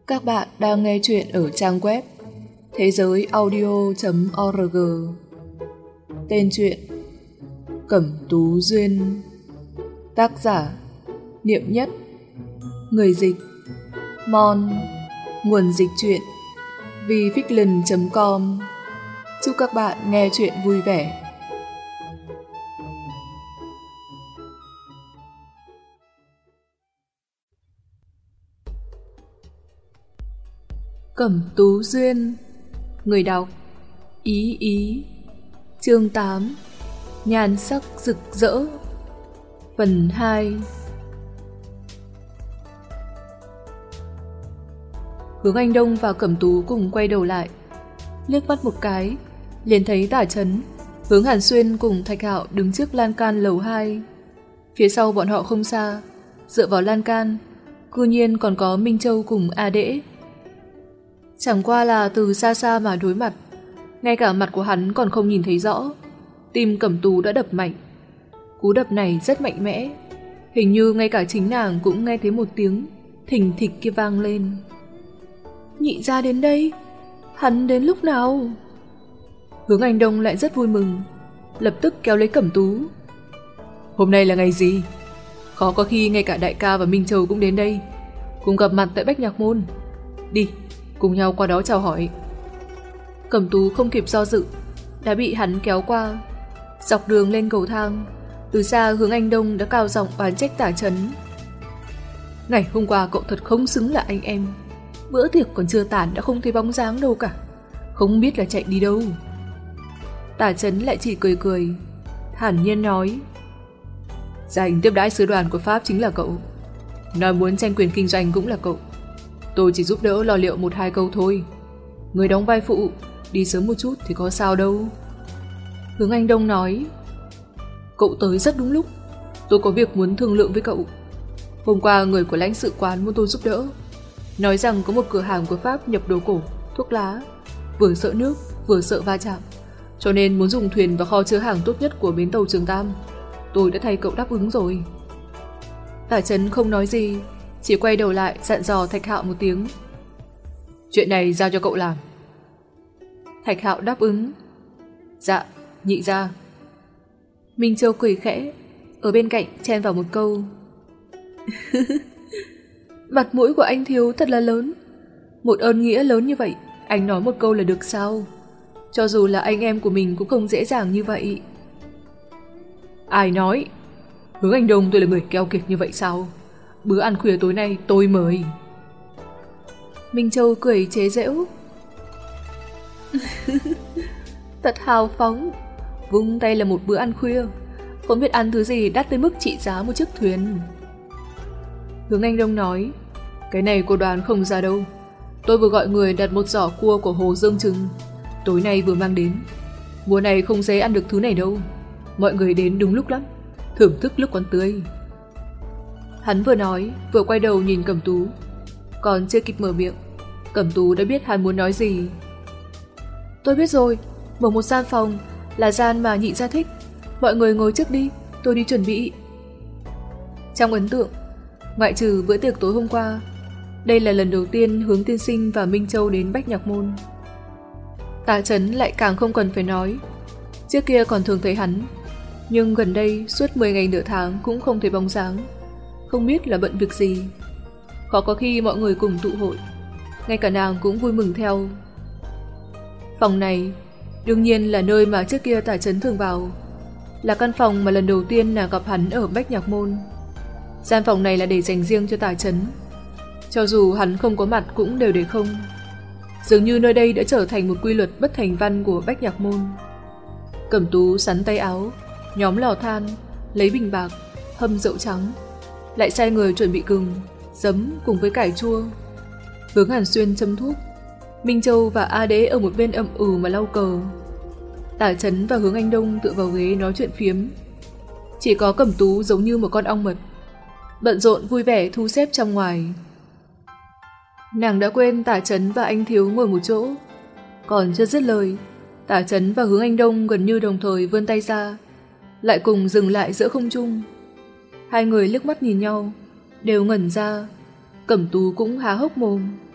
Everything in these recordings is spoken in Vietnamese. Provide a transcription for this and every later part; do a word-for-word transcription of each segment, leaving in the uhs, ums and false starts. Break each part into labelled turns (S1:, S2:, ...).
S1: Các bạn đang nghe chuyện ở trang web thế giới audio chấm org. Tên truyện Cẩm Tú Duyên. Tác giả Niệm Nhất. Người dịch Mon. Nguồn dịch truyện vifiction chấm com. Chúc các bạn nghe chuyện vui vẻ. Cẩm Tú Duyên. Người đọc Ý Ý. Chương tám. Nhan sắc rực rỡ. Phần hai. Hướng Anh Đông và Cẩm Tú cùng quay đầu lại, liếc mắt một cái liền thấy Tả Chấn, Hướng Hàn Xuyên cùng Thạch Hạo đứng trước lan can lầu hai. Phía sau bọn họ không xa, dựa vào lan can, cư nhiên còn có Minh Châu cùng A Đễ. Chẳng qua là từ xa xa mà đối mặt, ngay cả mặt của hắn còn không nhìn thấy rõ. Tim Cẩm Tú đã đập mạnh. Cú đập này rất mạnh mẽ, hình như ngay cả chính nàng cũng nghe thấy một tiếng thình thịch kia vang lên. Nhị ra đến đây, hắn đến lúc nào? Hướng Anh Đông lại rất vui mừng, lập tức kéo lấy Cẩm Tú. Hôm nay là ngày gì? Khó có khi ngay cả đại ca và Minh Châu cũng đến đây, cùng gặp mặt tại Bách Nhạc Môn. Đi, cùng nhau qua đó chào hỏi. Cẩm Tú không kịp do dự, đã bị hắn kéo qua. Dọc đường lên cầu thang, từ xa Hướng Anh Đông đã cao giọng oán trách Tả Chấn. Ngày hôm qua cậu thật không xứng là anh em, bữa tiệc còn chưa tàn đã không thấy bóng dáng đâu cả, không biết là chạy đi đâu. Tả Chấn lại chỉ cười cười, thản nhiên nói: gia đình tiếp đãi sứ đoàn của Pháp chính là cậu, nói muốn tranh quyền kinh doanh cũng là cậu. Tôi chỉ giúp đỡ lo liệu một hai câu thôi. Người đóng vai phụ, đi sớm một chút thì có sao đâu. Hướng Anh Đông nói: cậu tới rất đúng lúc, tôi có việc muốn thương lượng với cậu. Hôm qua người của lãnh sự quán muốn tôi giúp đỡ, nói rằng có một cửa hàng của Pháp nhập đồ cổ, thuốc lá, vừa sợ nước vừa sợ va chạm, cho nên muốn dùng thuyền và kho chứa hàng tốt nhất của bến tàu Trường Tam. Tôi đã thay cậu đáp ứng rồi. Tả Chấn không nói gì, chỉ quay đầu lại dặn dò Thạch Hạo một tiếng: chuyện này giao cho cậu làm. Thạch Hạo đáp ứng: dạ, nhị ra. Minh Châu cười khẽ, ở bên cạnh chen vào một câu: mặt mũi của anh thiếu thật là lớn. Một ơn nghĩa lớn như vậy, anh nói một câu là được sao? Cho dù là anh em của mình cũng không dễ dàng như vậy. Ai nói? Hướng Anh Đông tôi là người keo kiệt như vậy sao? Bữa ăn khuya tối nay tôi mời. Minh Châu cười chế giễu: thật hào phóng, vung tay là một bữa ăn khuya, không biết ăn thứ gì đắt tới mức trị giá một chiếc thuyền. Hướng Anh Đông nói: cái này cô đoán không ra đâu. Tôi vừa gọi người đặt một giỏ cua của Hồ Dương Trừng, tối nay vừa mang đến. Mùa này không dễ ăn được thứ này đâu. Mọi người đến đúng lúc lắm, thưởng thức lúc còn tươi. Hắn vừa nói vừa quay đầu nhìn Cẩm Tú, còn chưa kịp mở miệng, Cẩm Tú đã biết hắn muốn nói gì. Tôi biết rồi, mở một gian phòng, là gian mà nhị gia thích. Mọi người ngồi trước đi, tôi đi chuẩn bị. Trong ấn tượng, ngoại trừ bữa tiệc tối hôm qua, đây là lần đầu tiên Hướng tiên sinh và Minh Châu đến Bách Nhạc Môn. Tả Chấn lại càng không cần phải nói, trước kia còn thường thấy hắn, nhưng gần đây suốt mười ngày nửa tháng cũng không thấy bóng dáng, không biết là bận việc gì. Khó có khi mọi người cùng tụ hội, ngay cả nàng cũng vui mừng theo. Phòng này đương nhiên là nơi mà trước kia Tả Chấn thường vào, là căn phòng mà lần đầu tiên nàng gặp hắn ở Bách Nhạc Môn. Gian phòng này là để dành riêng cho Tả Chấn, cho dù hắn không có mặt cũng đều để không. Dường như nơi đây đã trở thành một quy luật bất thành văn của Bách Nhạc Môn. Cẩm Tú sắn tay áo, nhóm lò than, lấy bình bạc, hâm rượu trắng, lại sai người chuẩn bị gừng, giấm cùng với cải chua. Hướng Hàn Xuyên châm thuốc, Minh Châu và A Đế ở một bên ậm ừ mà lau cờ. Tả Chấn và Hướng Anh Đông tựa vào ghế nói chuyện phiếm. Chỉ có Cẩm Tú giống như một con ong mật, bận rộn vui vẻ thu xếp trong ngoài. Nàng đã quên Tả Chấn và anh thiếu ngồi một chỗ. Còn chưa dứt lời, Tả Chấn và Hướng Anh Đông gần như đồng thời vươn tay ra, lại cùng dừng lại giữa không trung. Hai người liếc mắt nhìn nhau, đều ngẩn ra. Cẩm Tú cũng há hốc mồm.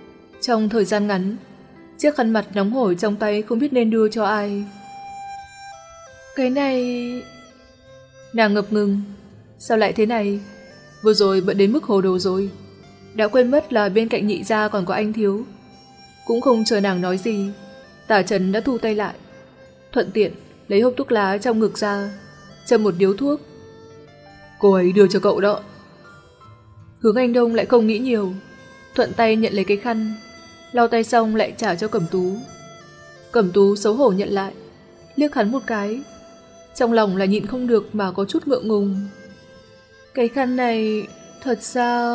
S1: Trong thời gian ngắn, chiếc khăn mặt nóng hổi trong tay không biết nên đưa cho ai. Cái này... Nàng ngập ngừng. Sao lại thế này? Vừa rồi bận đến mức hồ đồ rồi. Đã quên mất là bên cạnh Nhị gia còn có anh Thiếu. Cũng không chờ nàng nói gì, Tả Trấn đã thu tay lại, thuận tiện lấy hộp thuốc lá trong ngực ra, châm một điếu thuốc. Cô ấy đưa cho cậu đó. Hướng Anh Đông lại không nghĩ nhiều, thuận tay nhận lấy cái khăn, lau tay xong lại trả cho Cẩm Tú. Cẩm Tú xấu hổ nhận lại, liếc hắn một cái, trong lòng là nhịn không được mà có chút ngượng ngùng. Cái khăn này thật ra...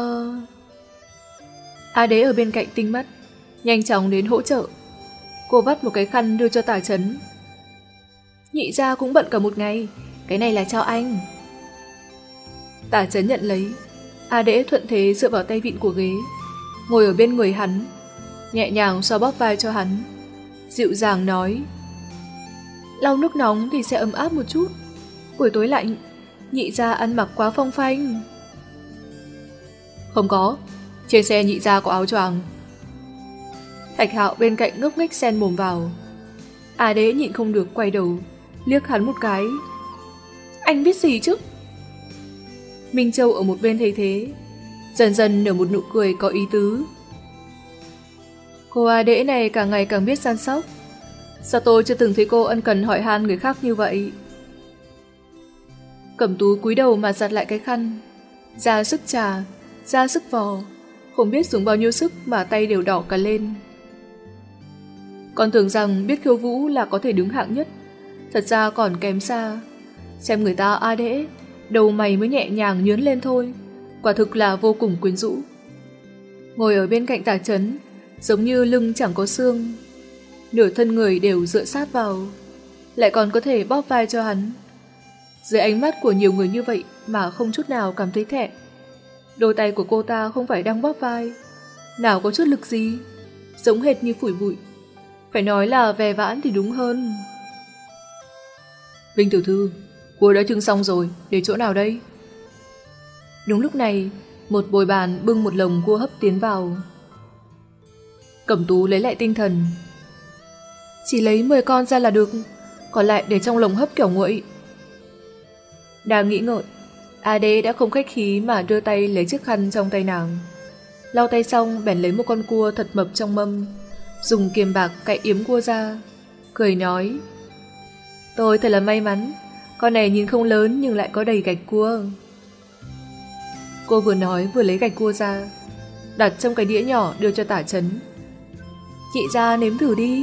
S1: A Đế ở bên cạnh tinh mắt, nhanh chóng đến hỗ trợ. Cô bắt một cái khăn đưa cho Tả Trấn. Nhị gia cũng bận cả một ngày, cái này là cho anh. Tả Trấn nhận lấy. A Đế thuận thế dựa vào tay vịn của ghế, ngồi ở bên người hắn, nhẹ nhàng xoa bóp vai cho hắn, dịu dàng nói: lau nước nóng thì sẽ ấm áp một chút, buổi tối lạnh, Nhị gia ăn mặc quá phong phanh. Không có, trên xe Nhị gia có áo choàng. Thạch Hạo bên cạnh ngốc nghếch xen mồm vào. A Đế nhịn không được quay đầu, liếc hắn một cái. Anh biết gì chứ? Minh Châu ở một bên thấy thế, dần dần nở một nụ cười có ý tứ. Cô A Đế này càng ngày càng biết săn sóc. Sao tôi chưa từng thấy cô ân cần hỏi han người khác như vậy? Cẩm Tú cúi đầu mà giặt lại cái khăn, ra sức trà, ra sức vò, không biết dùng bao nhiêu sức mà tay đều đỏ cả lên. Còn tưởng rằng biết khiêu vũ là có thể đứng hạng nhất, thật ra còn kém xa. Xem người ta A Đế, đầu mày mới nhẹ nhàng nhướn lên thôi, quả thực là vô cùng quyến rũ. Ngồi ở bên cạnh Tả Trấn, giống như lưng chẳng có xương, nửa thân người đều dựa sát vào, lại còn có thể bóp vai cho hắn. Dưới ánh mắt của nhiều người như vậy mà không chút nào cảm thấy thẹn. Đôi tay của cô ta không phải đang bóp vai, nào có chút lực gì, giống hệt như phủi bụi. Phải nói là ve vãn thì đúng hơn. Vinh tiểu thư, cua đã trưng xong rồi, để chỗ nào đây? Đúng lúc này, một bồi bàn bưng một lồng cua hấp tiến vào. Cẩm Tú lấy lại tinh thần. Chỉ lấy mười con ra là được, còn lại để trong lồng hấp kẻo nguội. Đang nghĩ ngợi, A Đế đã không khách khí mà đưa tay lấy chiếc khăn trong tay nàng. Lau tay xong bèn lấy một con cua thật mập trong mâm, dùng kiềm bạc cạy yếm cua ra, cười nói: tôi thật là may mắn, con này nhìn không lớn nhưng lại có đầy gạch cua. Cô vừa nói vừa lấy gạch cua ra, đặt trong cái đĩa nhỏ đưa cho Tả Trấn. Chị ra nếm thử đi.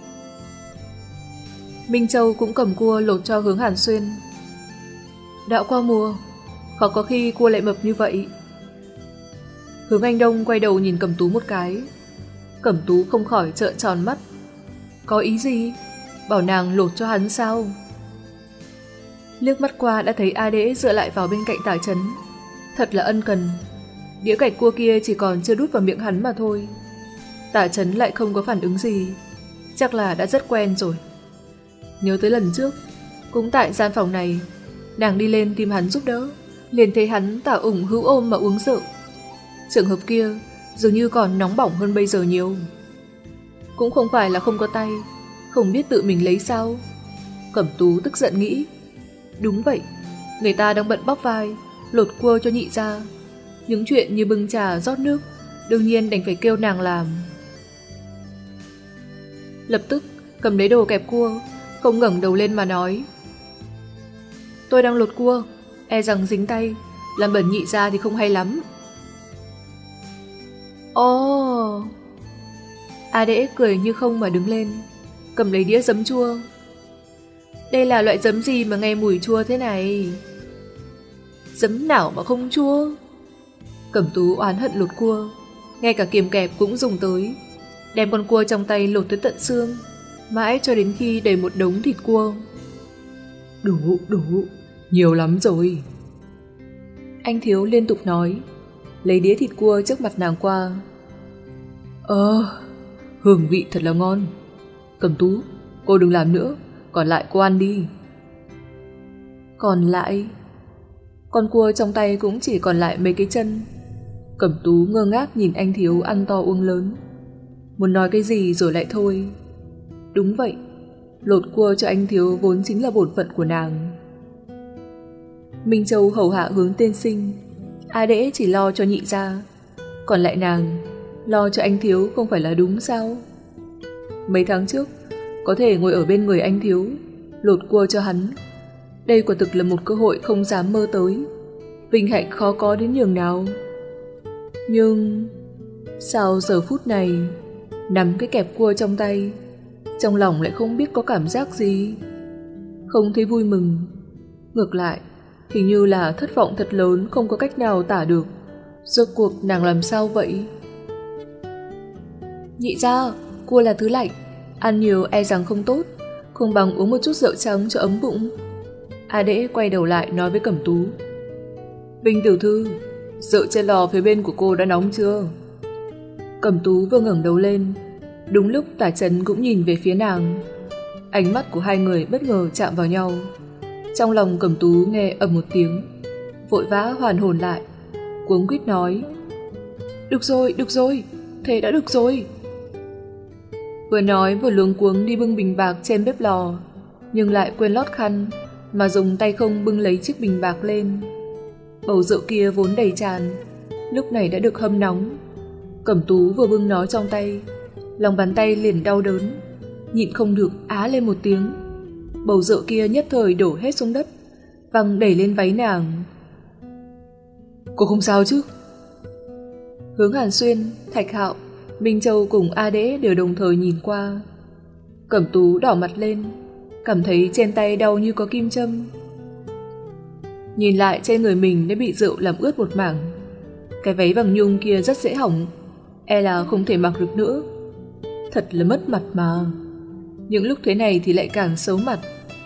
S1: Minh Châu cũng cầm cua lột cho Hướng Hàn Xuyên. Đã qua mùa, khó có khi cua lại mập như vậy. Hướng Anh Đông quay đầu nhìn Cẩm Tú một cái. Cẩm Tú không khỏi trợn tròn mắt. Có ý gì? Bảo nàng lột cho hắn sao? Liếc mắt qua đã thấy A Đế dựa lại vào bên cạnh Tả Trấn, thật là ân cần. Đĩa gạch cua kia chỉ còn chưa đút vào miệng hắn mà thôi. Tả Trấn lại không có phản ứng gì, chắc là đã rất quen rồi. Nhớ tới lần trước, cũng tại gian phòng này, nàng đi lên tìm hắn giúp đỡ, liền thấy hắn tả ủng hữu ôm mà uống rượu. Trường hợp kia dường như còn nóng bỏng hơn bây giờ nhiều. Cũng không phải là không có tay, không biết tự mình lấy sao. Cẩm Tú tức giận nghĩ, đúng vậy, người ta đang bận bóp vai, lột cua cho Nhị gia. Những chuyện như bưng trà rót nước, đương nhiên đành phải kêu nàng làm. Lập tức cầm lấy đồ kẹp cua, không ngẩng đầu lên mà nói: tôi đang lột cua, e rằng dính tay, làm bẩn Nhị gia thì không hay lắm. Ồ! Oh. A Đế cười như không mà đứng lên, cầm lấy đĩa giấm chua. Đây là loại giấm gì mà nghe mùi chua thế này? Giấm nào mà không chua? Cẩm Tú oán hận lột cua, ngay cả kiềm kẹp cũng dùng tới, đem con cua trong tay lột tới tận xương, mãi cho đến khi đầy một đống thịt cua. Đủ, đủ, nhiều lắm rồi. Anh Thiếu liên tục nói, lấy đĩa thịt cua trước mặt nàng qua. Ờ, hương vị thật là ngon. Cẩm Tú, cô đừng làm nữa, còn lại cô ăn đi. Còn lại? Con cua trong tay cũng chỉ còn lại mấy cái chân. Cẩm Tú ngơ ngác nhìn anh Thiếu ăn to uống lớn. muốn nói cái gì rồi lại thôi. Đúng vậy, lột cua cho anh thiếu vốn chính là bổn phận của nàng. Minh Châu hầu hạ hướng tiên sinh, A Đễ chỉ lo cho nhị gia, còn lại nàng lo cho anh thiếu không phải là đúng sao? Mấy tháng trước có thể ngồi ở bên người anh thiếu, lột cua cho hắn, đây quả thực là một cơ hội không dám mơ tới, vinh hạnh khó có đến nhường nào. Nhưng sao giờ phút này nắm cái kẹp cua trong tay, trong lòng lại không biết có cảm giác gì, không thấy vui mừng, ngược lại hình như là thất vọng thật lớn không có cách nào tả được. Rốt cuộc nàng làm sao vậy? Nhị gia, cua là thứ lạnh, ăn nhiều e rằng không tốt, không bằng uống một chút rượu trắng cho ấm bụng. A Đễ quay đầu lại nói với Cẩm Tú. Vinh tiểu thư, rượu trên lò phía bên của cô đã nóng chưa? Cẩm Tú vừa ngẩng đầu lên, đúng lúc Tả Trấn cũng nhìn về phía nàng. Ánh mắt của hai người bất ngờ chạm vào nhau. Trong lòng Cẩm Tú nghe ầm một tiếng, vội vã hoàn hồn lại, cuống quýt nói. Được rồi, được rồi, thế đã được rồi. Vừa nói vừa luống cuống đi bưng bình bạc trên bếp lò, nhưng lại quên lót khăn, mà dùng tay không bưng lấy chiếc bình bạc lên. Bầu rượu kia vốn đầy tràn, lúc này đã được hâm nóng. Cẩm Tú vừa bưng nó trong tay, lòng bàn tay liền đau đớn, nhịn không được á lên một tiếng. Bầu rượu kia nhất thời đổ hết xuống đất, văng đẩy lên váy nàng. Cô không sao chứ? Hướng Hàn Xuyên, Thạch Hạo, Minh Châu cùng A Đễ đều đồng thời nhìn qua. Cẩm Tú đỏ mặt lên, cảm thấy trên tay đau như có kim châm. Nhìn lại trên người mình đã bị rượu làm ướt một mảng. Cái váy bằng nhung kia rất dễ hỏng, e là không thể mặc được nữa. Thật là mất mặt mà. Những lúc thế này thì lại càng xấu mặt.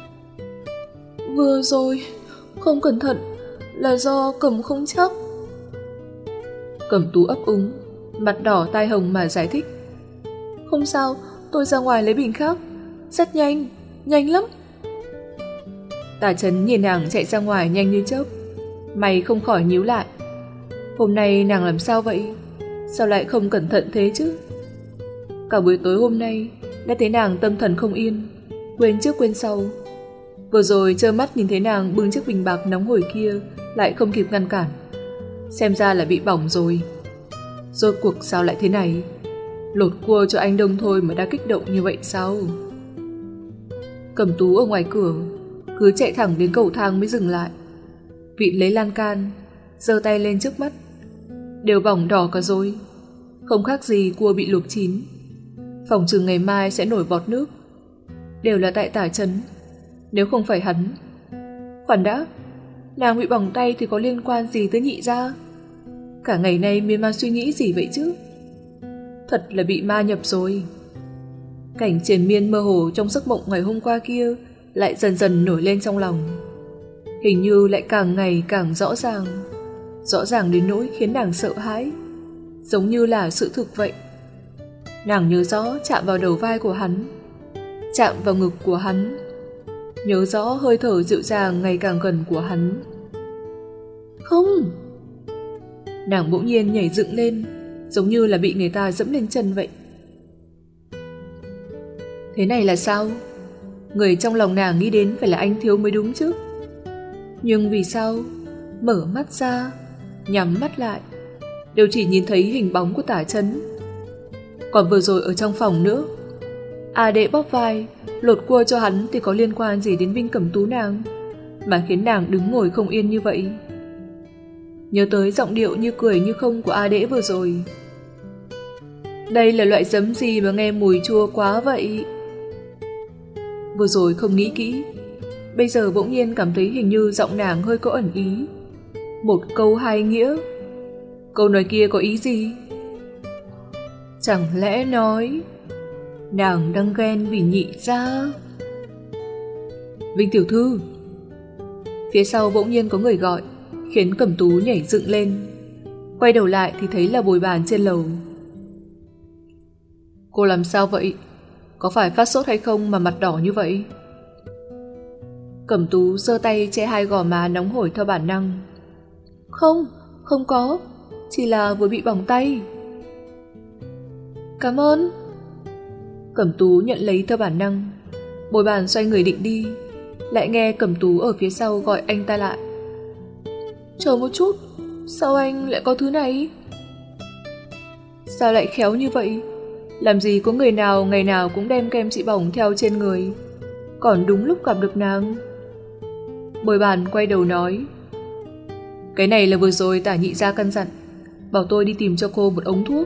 S1: Vừa rồi không cẩn thận, là do cầm không chắc. Cẩm Tú ấp úng, mặt đỏ tai hồng mà giải thích. Không sao, tôi ra ngoài lấy bình khác. Rất nhanh, nhanh lắm. Tả Trấn nhìn nàng chạy ra ngoài nhanh như chớp, mày không khỏi nhíu lại. Hôm nay nàng làm sao vậy? Sao lại không cẩn thận thế chứ? Cả buổi tối hôm nay đã thấy nàng tâm thần không yên, quên trước quên sau. Vừa rồi trơ mắt nhìn thấy nàng bưng chiếc bình bạc nóng hổi kia, lại không kịp ngăn cản. Xem ra là bị bỏng rồi. Rốt cuộc sao lại thế này? Lột cua cho anh Đông thôi mà đã kích động như vậy sao? Cẩm Tú ở ngoài cửa cứ chạy thẳng đến cầu thang mới dừng lại, vịn lấy lan can, giơ tay lên trước mắt. Đều bỏng đỏ cả rồi, không khác gì cua bị luộc chín. Phòng chừng ngày mai sẽ nổi bọt nước. Đều là tại Tả Trấn, nếu không phải hắn. Khoan đã, nàng bị bỏng tay thì có liên quan gì tới nhị gia? Cả ngày nay miên man suy nghĩ gì vậy chứ? Thật là bị ma nhập rồi. Cảnh triền miên mơ hồ trong giấc mộng ngày hôm qua kia lại dần dần nổi lên trong lòng. Hình như lại càng ngày càng rõ ràng, rõ ràng đến nỗi khiến nàng sợ hãi, giống như là sự thực vậy. Nàng nhớ rõ chạm vào đầu vai của hắn, chạm vào ngực của hắn, nhớ rõ hơi thở dịu dàng ngày càng gần của hắn. Không! Nàng bỗng nhiên nhảy dựng lên, giống như là bị người ta dẫm lên chân vậy. Thế này là sao? Người trong lòng nàng nghĩ đến phải là anh thiếu mới đúng chứ. Nhưng vì sao mở mắt ra, nhắm mắt lại, đều chỉ nhìn thấy hình bóng của Tả Trấn. Còn vừa rồi ở trong phòng nữa, A Đệ bóp vai, lột cua cho hắn thì có liên quan gì đến Vinh Cẩm Tú nàng, mà khiến nàng đứng ngồi không yên như vậy? Nhớ tới giọng điệu như cười như không của A Đệ vừa rồi. Đây là loại giấm gì mà nghe mùi chua quá vậy? Vừa rồi không nghĩ kỹ, bây giờ bỗng nhiên cảm thấy hình như giọng nàng hơi có ẩn ý. Một câu hai nghĩa. Câu nói kia có ý gì? Chẳng lẽ nói nàng đang ghen vì nhị gia? Vinh tiểu thư! Phía sau bỗng nhiên có người gọi, khiến Cẩm Tú nhảy dựng lên. Quay đầu lại thì thấy là Bồi Bàn trên lầu. Cô làm sao vậy? Có phải phát sốt hay không mà mặt đỏ như vậy? Cẩm Tú giơ tay che hai gò má nóng hổi theo bản năng. Không, không có, chỉ là vừa bị bỏng tay. Cảm ơn. Cẩm Tú nhận lấy theo bản năng. Bồi bàn xoay người định đi, lại nghe Cẩm Tú ở phía sau gọi anh ta lại. Chờ một chút, sao anh lại có thứ này? Sao lại khéo như vậy? Làm gì có người nào ngày nào cũng đem kem trị bỏng theo trên người, còn đúng lúc gặp được nàng. Bồi bàn quay đầu nói, cái này là vừa rồi Tả nhị gia căn dặn, bảo tôi đi tìm cho cô một ống thuốc.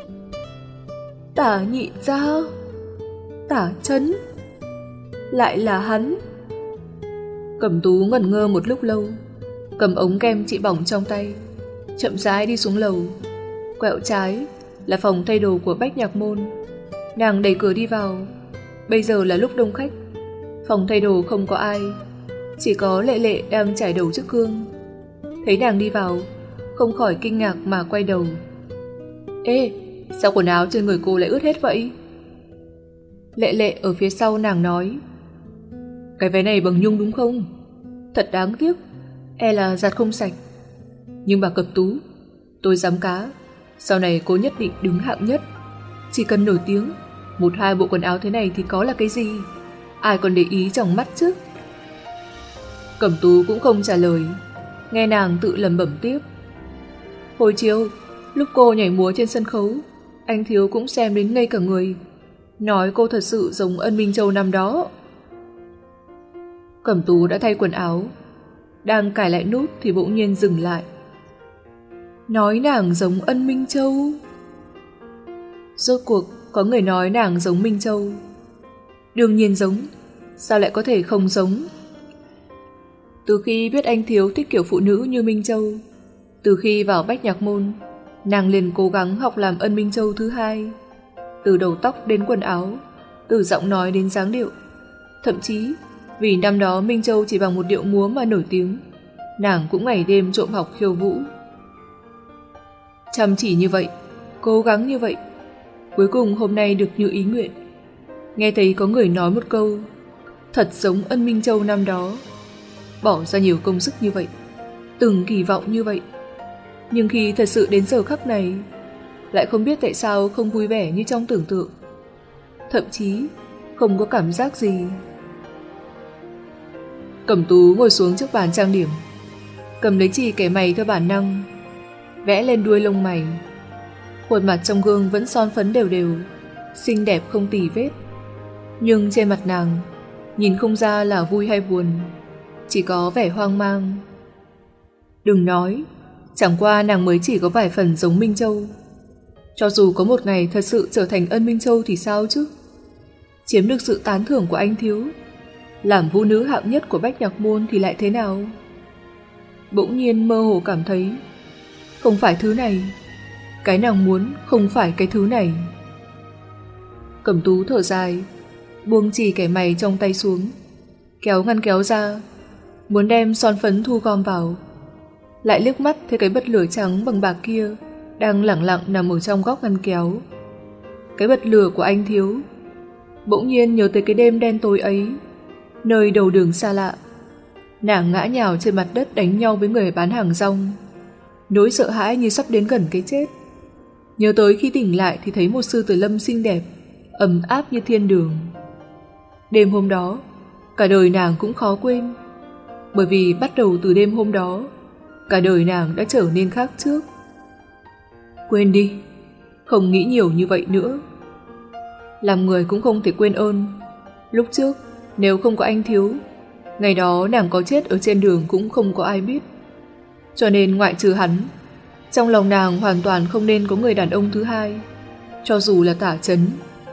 S1: Tả nhị gia? Tả Chấn? Lại là hắn? Cẩm Tú ngẩn ngơ một lúc lâu, cầm ống kem trị bỏng trong tay, chậm rãi đi xuống lầu. Quẹo trái là phòng thay đồ của Bách Nhạc Môn. Nàng đẩy cửa đi vào. Bây giờ là lúc đông khách, phòng thay đồ không có ai, chỉ có Lệ Lệ đang chải đầu trước gương. Thấy nàng đi vào, không khỏi kinh ngạc mà quay đầu. Ê, sao quần áo trên người cô lại ướt hết vậy? Lệ Lệ ở phía sau nàng nói, cái váy này bằng nhung đúng không? Thật đáng tiếc, e là giặt không sạch. Nhưng bà Cẩm Tú, tôi dám cá, sau này cô nhất định đứng hạng nhất. Chỉ cần nổi tiếng, một hai bộ quần áo thế này thì có là cái gì? Ai còn để ý trong mắt chứ? Cẩm Tú cũng không trả lời, nghe nàng tự lẩm bẩm tiếp. Hồi chiều, lúc cô nhảy múa trên sân khấu, anh Thiếu cũng xem đến ngây cả người, nói cô thật sự giống Ân Minh Châu năm đó. Cẩm Tú đã thay quần áo, đang cài lại nút thì bỗng nhiên dừng lại. Nói nàng giống Ân Minh Châu? Rốt cuộc có người nói nàng giống Minh Châu. Đương nhiên giống, sao lại có thể không giống? Từ khi biết anh Thiếu thích kiểu phụ nữ như Minh Châu, từ khi vào Bách Nhạc Môn, nàng liền cố gắng học làm Ân Minh Châu thứ hai. Từ đầu tóc đến quần áo, từ giọng nói đến dáng điệu. Thậm chí vì năm đó Minh Châu chỉ bằng một điệu múa mà nổi tiếng, nàng cũng ngày đêm trộm học khiêu vũ. Chăm chỉ như vậy, cố gắng như vậy, cuối cùng hôm nay được như ý nguyện. Nghe thấy có người nói một câu, thật giống Ân Minh Châu năm đó. Bỏ ra nhiều công sức như vậy, từng kỳ vọng như vậy, nhưng khi thật sự đến giờ khắc này, lại không biết tại sao không vui vẻ như trong tưởng tượng. Thậm chí không có cảm giác gì. Cẩm Tú ngồi xuống trước bàn trang điểm, cầm lấy chì kẻ mày theo bản năng, vẽ lên đuôi lông mày. Khuôn mặt trong gương vẫn son phấn đều đều, xinh đẹp không tì vết. Nhưng trên mặt nàng, nhìn không ra là vui hay buồn, chỉ có vẻ hoang mang. Đừng nói, chẳng qua nàng mới chỉ có vài phần giống Minh Châu. Cho dù có một ngày thật sự trở thành Ân Minh Châu thì sao chứ? Chiếm được sự tán thưởng của anh Thiếu, làm vũ nữ hạng nhất của Bách Nhạc Môn thì lại thế nào? Bỗng nhiên mơ hồ cảm thấy, không phải thứ này, cái nàng muốn không phải cái thứ này. Cẩm Tú thở dài, buông chì kẻ mày trong tay xuống, kéo ngăn kéo ra, muốn đem son phấn thu gom vào. Lại liếc mắt thấy cái bật lửa trắng bằng bạc kia đang lẳng lặng nằm ở trong góc ngăn kéo. Cái bật lửa của anh Thiếu. Bỗng nhiên nhớ tới cái đêm đen tối ấy, nơi đầu đường xa lạ, nàng ngã nhào trên mặt đất đánh nhau với người bán hàng rong. Nỗi sợ hãi như sắp đến gần cái chết. Nhớ tới khi tỉnh lại thì thấy một sư tử lâm xinh đẹp, ấm áp như thiên đường. Đêm hôm đó, cả đời nàng cũng khó quên, bởi vì bắt đầu từ đêm hôm đó, cả đời nàng đã trở nên khác trước. Quên đi, không nghĩ nhiều như vậy nữa. Làm người cũng không thể quên ơn. Lúc trước, nếu không có anh Thiếu, ngày đó nàng có chết ở trên đường cũng không có ai biết. Cho nên ngoại trừ hắn, trong lòng nàng hoàn toàn không nên có người đàn ông thứ hai, cho dù là Tả Chấn.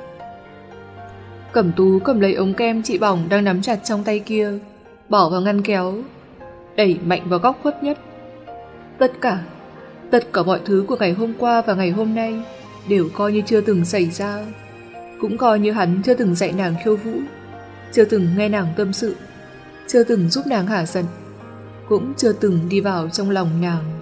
S1: Cẩm Tú cầm lấy ống kem trị bỏng đang nắm chặt trong tay kia, bỏ vào ngăn kéo, đẩy mạnh vào góc khuất nhất. Tất cả, tất cả mọi thứ của ngày hôm qua và ngày hôm nay đều coi như chưa từng xảy ra. Cũng coi như hắn chưa từng dạy nàng khiêu vũ, chưa từng nghe nàng tâm sự, chưa từng giúp nàng hả giận, cũng chưa từng đi vào trong lòng nàng.